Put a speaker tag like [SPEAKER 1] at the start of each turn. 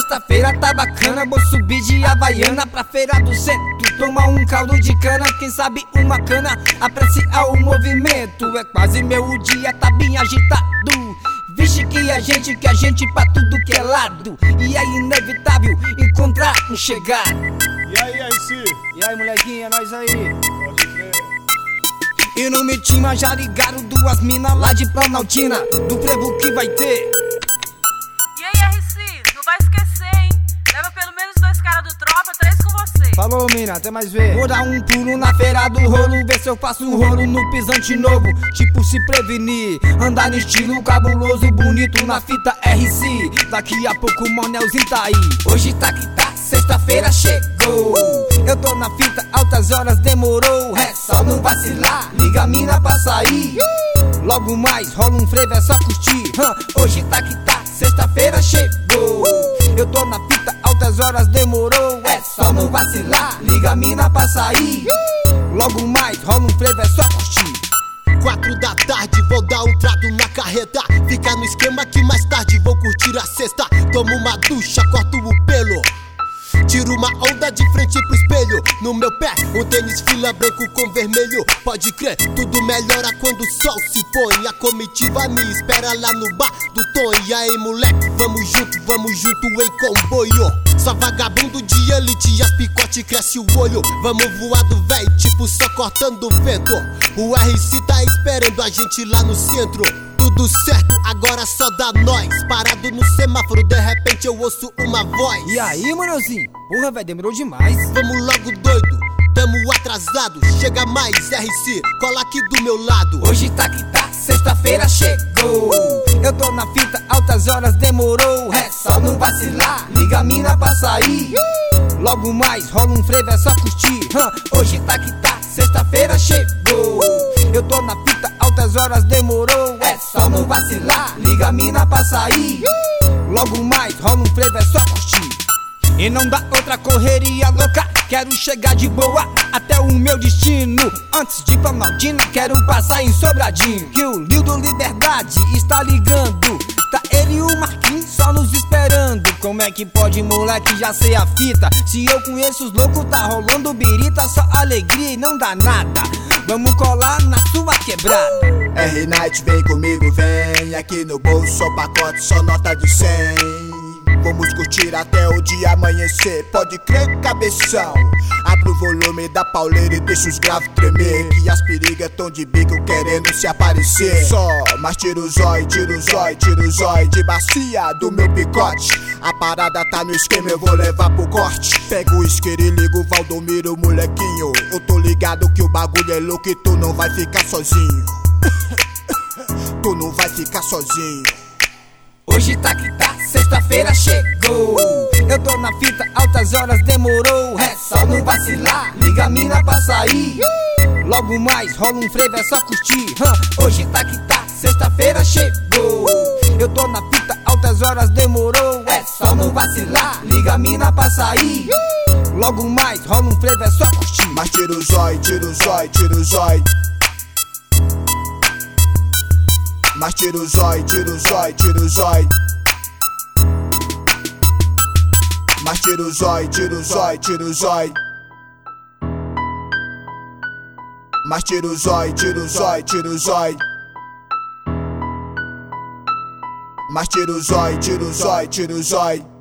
[SPEAKER 1] sexta-feira tá bacana, vou subir de Havaiana pra feira do centro, tomar um caldo de cana, quem sabe uma cana, apreciar o movimento. É quase meu dia, tá bem agitado. Vixe que a gente pra tudo que é lado, e é inevitável encontrar um chegar.
[SPEAKER 2] E aí, RC?
[SPEAKER 1] E aí, molequinha, nós aí.
[SPEAKER 2] Pode crer.
[SPEAKER 1] E no Mitima já ligaram duas minas lá de Planaltina, do frevo que vai ter.
[SPEAKER 3] E aí, RC, não vai esquecer, hein? Leva pelo menos 2 caras do tropa, 3 com você.
[SPEAKER 1] Falou, mina, até mais ver. Vou dar um pulo na feira do rolo, ver se eu faço um rolo no pisante novo. Tipo se prevenir, andar no estilo cabuloso, bonito na fita RC. Daqui a pouco o Manelzinho tá aí. Hoje tá que tá, sexta-feira chegou. Eu tô na fita, altas horas demorou. É só não vacilar, liga a mina pra sair. Logo mais, rola um frevo, é só curtir. Hoje tá que tá, sexta-feira chegou. Eu tô na fita, altas horas demorou. É só não vacilar, liga a mina pra sair. Logo mais, rola um frevo, é só curtir.
[SPEAKER 4] 4 da tarde, vou dar um trato na carreta. Fica no esquema que mais tarde vou curtir a sexta. Tomo uma ducha, corto o pelo, tiro uma onda de frente pro espelho. No meu pé, um tênis fila branco com vermelho. Pode crer, tudo melhora quando o sol se põe. A comitiva me espera lá no bar do Tom. E aí, moleque, vamos junto em comboio. Só vagabundo de elite, as picote cresce o olho. Vamos voado, véi, tipo só cortando o vento. O RC tá esperando a gente lá no centro. Tudo certo, agora só dá nós. Parado no semáforo, de repente eu ouço uma voz.
[SPEAKER 1] E aí, Manelzinho? Porra, véi, demorou demais.
[SPEAKER 4] Vamos logo, doido, tamo atrasado. Chega mais, RC, cola aqui do meu lado.
[SPEAKER 1] Hoje tá que tá, sexta-feira chegou. Eu tô na fita, altas horas demorou. É só não vacilar, liga a mina pra sair. Logo mais, rola um frevo, é só curtir. Hoje tá que tá, sexta-feira chegou. Eu tô na fita, altas horas demorou. É só não vacilar, liga a mina pra sair. Logo mais, rola um frevo, é só curtir. E não dá outra correria louca, quero chegar de boa até o meu destino. Antes de Planaltina, quero passar em Sobradinho, que o Lil do Liberdade está ligando. Tá ele e o Marquinhos só nos esperando. Como é que pode, moleque, já sei a fita? Se eu conheço os loucos, tá rolando birita, só alegria e não dá nada. Vamos colar na sua quebrada.
[SPEAKER 5] R-Night, vem comigo, vem. Aqui no bolso, só pacote, só nota de 100. Vamos curtir até o dia amanhecer. Pode crer, cabeção. Abre o volume da pauleira e deixa os graves tremer, que as perigas tão de bico querendo se aparecer. Só, mas tira o zói de bacia do meu picote. A parada tá no esquema, eu vou levar pro corte. Pega o isqueiro e liga o Valdomiro, molequinho. Eu tô ligado que o bagulho é louco e tu não vai ficar sozinho. Tu não vai ficar sozinho.
[SPEAKER 1] Hoje tá que tá, sexta-feira chegou. Eu tô na fita, altas horas demorou. É só não vacilar, liga a mina pra sair. Logo mais, rola um frevo, é só curtir. Hoje tá que tá, sexta-feira chegou. Eu tô na fita, altas horas demorou. É só não vacilar, liga a mina pra sair. Logo mais, rola um frevo, é só curtir.
[SPEAKER 5] Mas tira o zói. Mas tira o zói. Mas tira o zói. Mas tira o zói. Mas tira o zói.